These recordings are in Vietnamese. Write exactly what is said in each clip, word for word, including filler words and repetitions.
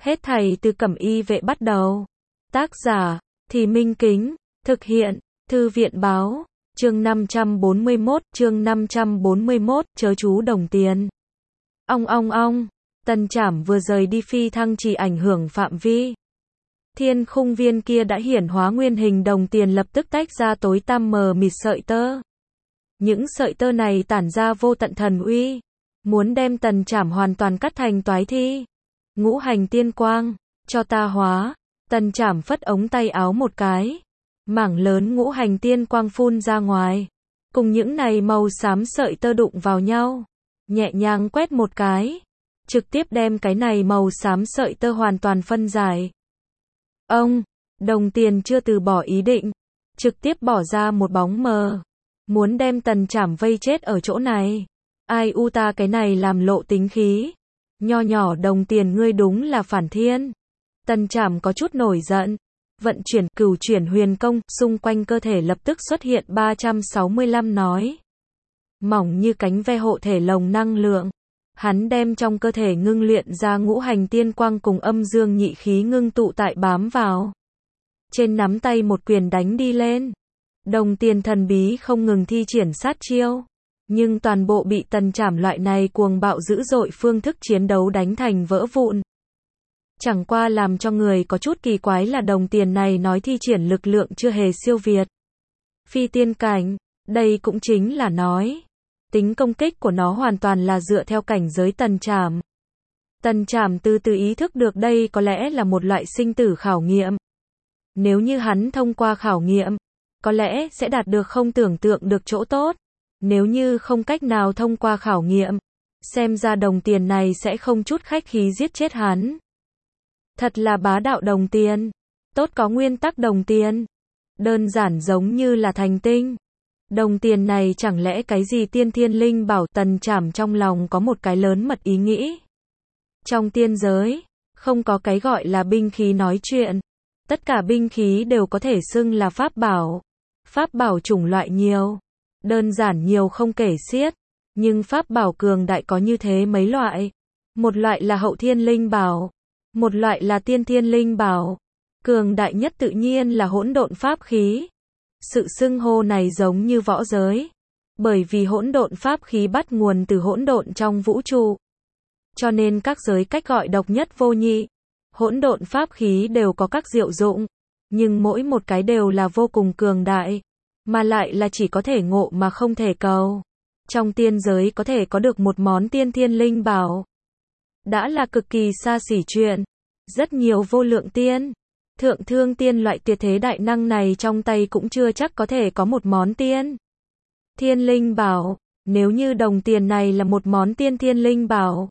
Hết thảy từ Cẩm Y Vệ bắt đầu. Tác giả, Thì Minh Kính, thực hiện, Thư viện báo, chương năm trăm bốn mươi mốt, chương năm trăm bốn mươi mốt, chớ chú đồng tiền. Ong ong ong, Tần Trảm vừa rời đi phi thăng chỉ ảnh hưởng phạm vi. Thiên khung viên kia đã hiển hóa nguyên hình đồng tiền lập tức tách ra tối tăm mờ mịt sợi tơ. Những sợi tơ này tản ra vô tận thần uy, muốn đem Tần Trảm hoàn toàn cắt thành toái thi. Ngũ hành tiên quang, cho ta hóa. Tần Trảm phất ống tay áo một cái, mảng lớn ngũ hành tiên quang phun ra ngoài, cùng những này màu xám sợi tơ đụng vào nhau, nhẹ nhàng quét một cái, trực tiếp đem cái này màu xám sợi tơ hoàn toàn phân giải. Ông, đồng tiền chưa từ bỏ ý định, trực tiếp bỏ ra một bóng mờ, muốn đem Tần Trảm vây chết ở chỗ này. Ai u ta cái này làm lộ tính khí. Nho nhỏ đồng tiền ngươi đúng là phản thiên. Tần Trảm có chút nổi giận, vận chuyển cửu chuyển huyền công, xung quanh cơ thể lập tức xuất hiện ba trăm sáu mươi lăm nói. Mỏng như cánh ve hộ thể lồng năng lượng. Hắn đem trong cơ thể ngưng luyện ra ngũ hành tiên quang cùng âm dương nhị khí ngưng tụ tại bám vào. Trên nắm tay một quyền đánh đi lên. Đồng tiền thần bí không ngừng thi triển sát chiêu. Nhưng toàn bộ bị Tần Trảm loại này cuồng bạo dữ dội phương thức chiến đấu đánh thành vỡ vụn. Chẳng qua làm cho người có chút kỳ quái là đồng tiền này nói thi triển lực lượng chưa hề siêu việt. Phi tiên cảnh, đây cũng chính là nói. Tính công kích của nó hoàn toàn là dựa theo cảnh giới Tần Trảm. Tần Trảm từ từ ý thức được đây có lẽ là một loại sinh tử khảo nghiệm. Nếu như hắn thông qua khảo nghiệm, có lẽ sẽ đạt được không tưởng tượng được chỗ tốt. Nếu như không cách nào thông qua khảo nghiệm, xem ra đồng tiền này sẽ không chút khách khí giết chết hắn. Thật là bá đạo đồng tiền. Tốt có nguyên tắc đồng tiền. Đơn giản giống như là thành tinh. Đồng tiền này chẳng lẽ cái gì tiên thiên linh bảo. Tần Trảm trong lòng có một cái lớn mật ý nghĩ. Trong tiên giới, không có cái gọi là binh khí nói chuyện. Tất cả binh khí đều có thể xưng là pháp bảo. Pháp bảo chủng loại nhiều. Đơn giản nhiều không kể xiết. Nhưng pháp bảo cường đại có như thế mấy loại. Một loại là hậu thiên linh bảo. Một loại là tiên thiên linh bảo. Cường đại nhất tự nhiên là hỗn độn pháp khí. Sự xưng hô này giống như võ giới. Bởi vì hỗn độn pháp khí bắt nguồn từ hỗn độn trong vũ trụ. Cho nên các giới cách gọi độc nhất vô nhị. Hỗn độn pháp khí đều có các diệu dụng. Nhưng mỗi một cái đều là vô cùng cường đại. Mà lại là chỉ có thể ngộ mà không thể cầu. Trong tiên giới có thể có được một món tiên thiên linh bảo. Đã là cực kỳ xa xỉ chuyện. Rất nhiều vô lượng tiên. Thượng thương tiên loại tuyệt thế đại năng này trong tay cũng chưa chắc có thể có một món tiên thiên linh bảo. Nếu như đồng tiền này là một món tiên thiên linh bảo.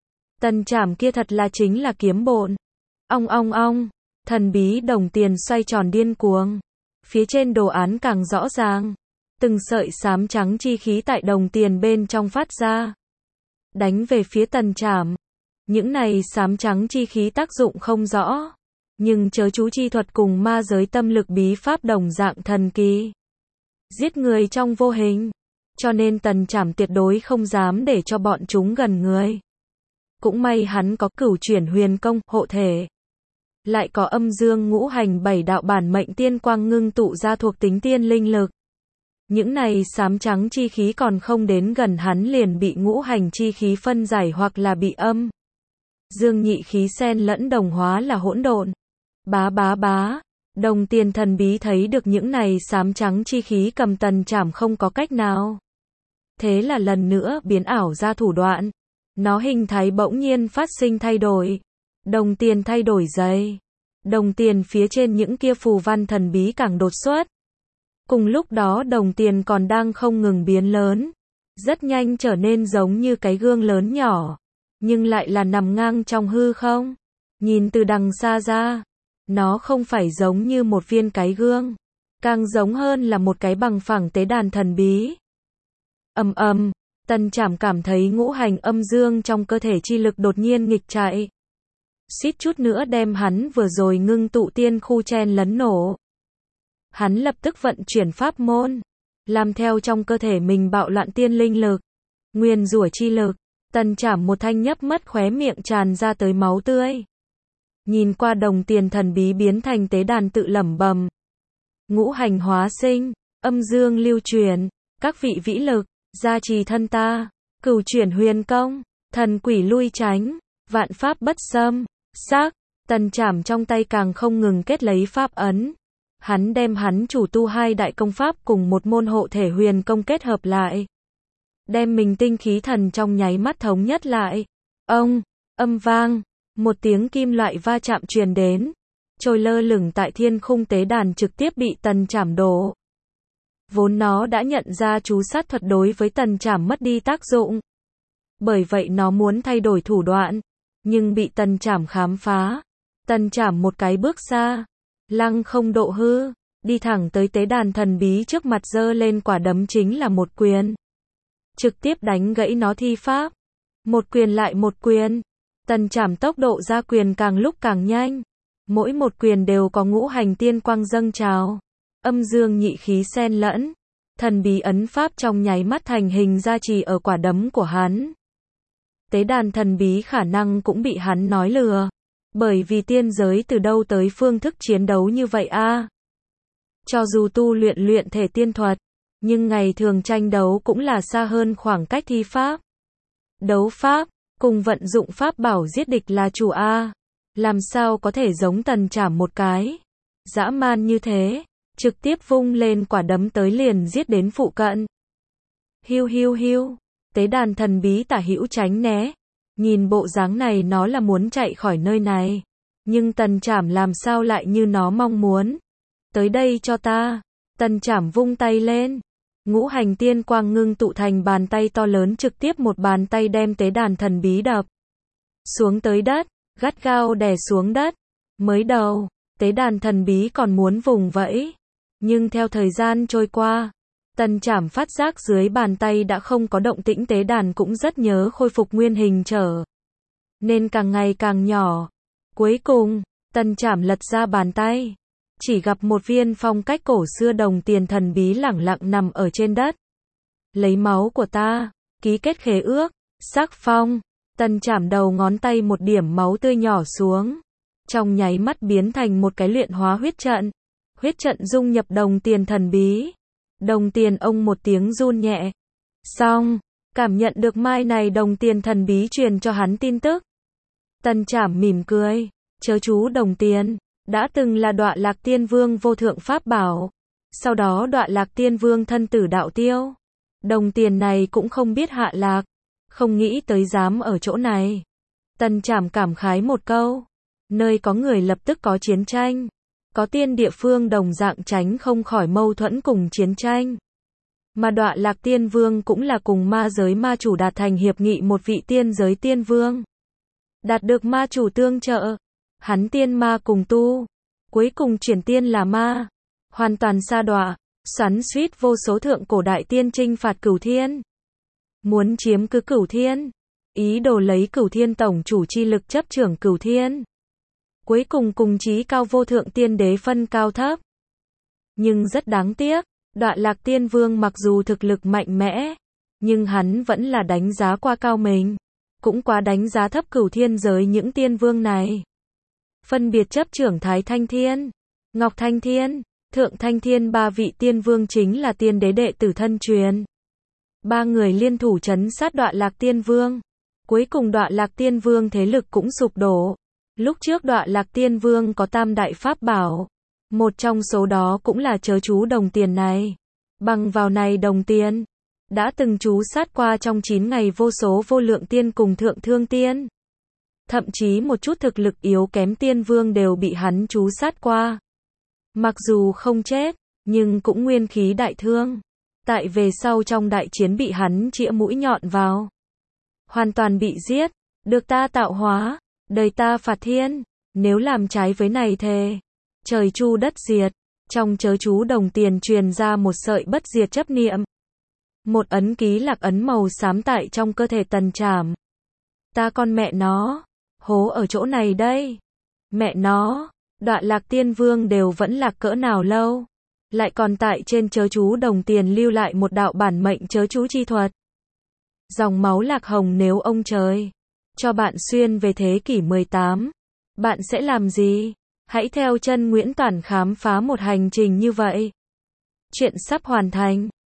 Tần Trảm kia thật là chính là kiếm bộn. Ong ong ong. Thần bí đồng tiền xoay tròn điên cuồng. Phía trên đồ án càng rõ ràng. Từng sợi xám trắng chi khí tại đồng tiền bên trong phát ra. Đánh về phía Tần Trảm. Những này xám trắng chi khí tác dụng không rõ. Nhưng chớ chú chi thuật cùng ma giới tâm lực bí pháp đồng dạng thần kỳ. Giết người trong vô hình. Cho nên Tần Trảm tuyệt đối không dám để cho bọn chúng gần người. Cũng may hắn có cửu chuyển huyền công, hộ thể. Lại có âm dương ngũ hành bảy đạo bản mệnh tiên quang ngưng tụ ra thuộc tính tiên linh lực. Những này xám trắng chi khí còn không đến gần hắn liền bị ngũ hành chi khí phân giải hoặc là bị âm dương nhị khí xen lẫn đồng hóa là hỗn độn. Bá bá bá, đồng tiền thần bí thấy được những này xám trắng chi khí cầm Tần Trảm không có cách nào. Thế là lần nữa biến ảo ra thủ đoạn. Nó hình thái bỗng nhiên phát sinh thay đổi. Đồng tiền thay đổi dày. Đồng tiền phía trên những kia phù văn thần bí càng đột xuất. Cùng lúc đó đồng tiền còn đang không ngừng biến lớn. Rất nhanh trở nên giống như cái gương lớn nhỏ. Nhưng lại là nằm ngang trong hư không. Nhìn từ đằng xa ra. Nó không phải giống như một viên cái gương. Càng giống hơn là một cái bằng phẳng tế đàn thần bí. Ầm ầm. Tần Trảm cảm thấy ngũ hành âm dương trong cơ thể chi lực đột nhiên nghịch chạy. Suýt chút nữa đem hắn vừa rồi ngưng tụ tiên khu chen lấn nổ. Hắn lập tức vận chuyển pháp môn. Làm theo trong cơ thể mình bạo loạn tiên linh lực. Nguyên rủa chi lực. Tần Trảm một thanh nhấp mất khóe miệng tràn ra tới máu tươi. Nhìn qua đồng tiền thần bí biến thành tế đàn tự lẩm bẩm. Ngũ hành hóa sinh, âm dương lưu truyền, các vị vĩ lực, gia trì thân ta, cửu chuyển huyền công, thần quỷ lui tránh, vạn pháp bất xâm, xác, Tần Trảm trong tay càng không ngừng kết lấy pháp ấn. Hắn đem hắn chủ tu hai đại công pháp cùng một môn hộ thể huyền công kết hợp lại. Đem mình tinh khí thần trong nháy mắt thống nhất lại. Ông, âm vang, một tiếng kim loại va chạm truyền đến. Trôi lơ lửng tại thiên khung tế đàn trực tiếp bị Tần Trảm đổ. Vốn nó đã nhận ra chú sát thuật đối với Tần Trảm mất đi tác dụng. Bởi vậy nó muốn thay đổi thủ đoạn. Nhưng bị Tần Trảm khám phá. Tần Trảm một cái bước xa. Lăng không độ hư. Đi thẳng tới tế đàn thần bí trước mặt giơ lên quả đấm chính là một quyền. Trực tiếp đánh gãy nó thi pháp. Một quyền lại một quyền. Tần Trảm tốc độ ra quyền càng lúc càng nhanh. Mỗi một quyền đều có ngũ hành tiên quang dâng trào. Âm dương nhị khí xen lẫn. Thần bí ấn pháp trong nháy mắt thành hình gia trì ở quả đấm của hắn. Tế đàn thần bí khả năng cũng bị hắn nói lừa. Bởi vì tiên giới từ đâu tới phương thức chiến đấu như vậy a? Cho dù tu luyện luyện thể tiên thuật, nhưng ngày thường tranh đấu cũng là xa hơn khoảng cách thi pháp. Đấu pháp, cùng vận dụng pháp bảo giết địch là chủ a. Làm sao có thể giống Tần Trảm một cái dã man như thế, trực tiếp vung lên quả đấm tới liền giết đến phụ cận. Hiu hiu hiu, tế đàn thần bí tả hữu tránh né. Nhìn bộ dáng này nó là muốn chạy khỏi nơi này. Nhưng Tần Trảm làm sao lại như nó mong muốn. Tới đây cho ta. Tần Trảm vung tay lên. Ngũ hành tiên quang ngưng tụ thành bàn tay to lớn trực tiếp một bàn tay đem tế đàn thần bí đập xuống tới đất, gắt gao đè xuống đất. Mới đầu, tế đàn thần bí còn muốn vùng vẫy. Nhưng theo thời gian trôi qua, Tần Trảm phát giác dưới bàn tay đã không có động tĩnh, tế đàn cũng rất nhớ khôi phục nguyên hình trở nên càng ngày càng nhỏ. Cuối cùng, Tần Trảm lật ra bàn tay. Chỉ gặp một viên phong cách cổ xưa đồng tiền thần bí lẳng lặng nằm ở trên đất. Lấy máu của ta, ký kết khế ước, sắc phong. Tần Trảm đầu ngón tay một điểm máu tươi nhỏ xuống. Trong nháy mắt biến thành một cái luyện hóa huyết trận. Huyết trận dung nhập đồng tiền thần bí. Đồng tiền ông một tiếng run nhẹ. Xong, cảm nhận được mai này đồng tiền thần bí truyền cho hắn tin tức. Tần Trảm mỉm cười, chớ chú đồng tiền, đã từng là Đọa Lạc Tiên Vương vô thượng pháp bảo. Sau đó Đọa Lạc Tiên Vương thân tử đạo tiêu. Đồng tiền này cũng không biết hạ lạc, không nghĩ tới dám ở chỗ này. Tần Trảm cảm khái một câu, nơi có người lập tức có chiến tranh. Có tiên địa phương đồng dạng tránh không khỏi mâu thuẫn cùng chiến tranh. Mà Đọa Lạc Tiên Vương cũng là cùng ma giới ma chủ đạt thành hiệp nghị một vị tiên giới tiên vương. Đạt được ma chủ tương trợ. Hắn tiên ma cùng tu. Cuối cùng chuyển tiên là ma. Hoàn toàn sa đọa. Xoắn suýt vô số thượng cổ đại tiên chinh phạt cửu thiên. Muốn chiếm cứ cửu thiên. Ý đồ lấy cửu thiên tổng chủ chi lực chấp trưởng cửu thiên. Cuối cùng cùng chí cao vô thượng tiên đế phân cao thấp. Nhưng rất đáng tiếc, Đọa Lạc Tiên Vương mặc dù thực lực mạnh mẽ, nhưng hắn vẫn là đánh giá qua cao mình, cũng quá đánh giá thấp cửu thiên giới những tiên vương này. Phân biệt chấp trưởng Thái Thanh Thiên, Ngọc Thanh Thiên, Thượng Thanh Thiên ba vị tiên vương chính là tiên đế đệ tử thân truyền. Ba người liên thủ trấn sát Đọa Lạc Tiên Vương. Cuối cùng Đọa Lạc Tiên Vương thế lực cũng sụp đổ. Lúc trước Đọa Lạc Tiên Vương có tam đại pháp bảo. Một trong số đó cũng là chớ chú đồng tiền này. Bằng vào này đồng tiền, đã từng chú sát qua trong chín ngày vô số vô lượng tiên cùng thượng thương tiên. Thậm chí một chút thực lực yếu kém tiên vương đều bị hắn chú sát qua. Mặc dù không chết, nhưng cũng nguyên khí đại thương. Tại về sau trong đại chiến bị hắn chĩa mũi nhọn vào. Hoàn toàn bị giết, được ta tạo hóa. Đời ta phạt thiên, nếu làm trái với này thề, trời chu đất diệt. Trong chớ chú đồng tiền truyền ra một sợi bất diệt chấp niệm. Một ấn ký lạc ấn màu xám tại trong cơ thể Tần Trảm. Ta con mẹ nó, hố ở chỗ này đây. Mẹ nó, Đọa Lạc Tiên Vương đều vẫn lạc cỡ nào lâu. Lại còn tại trên chớ chú đồng tiền lưu lại một đạo bản mệnh chớ chú chi thuật. Dòng máu lạc hồng nếu ông trời cho bạn xuyên về thế kỷ mười tám. Bạn sẽ làm gì? Hãy theo chân Nguyễn Toản khám phá một hành trình như vậy. Chuyện sắp hoàn thành.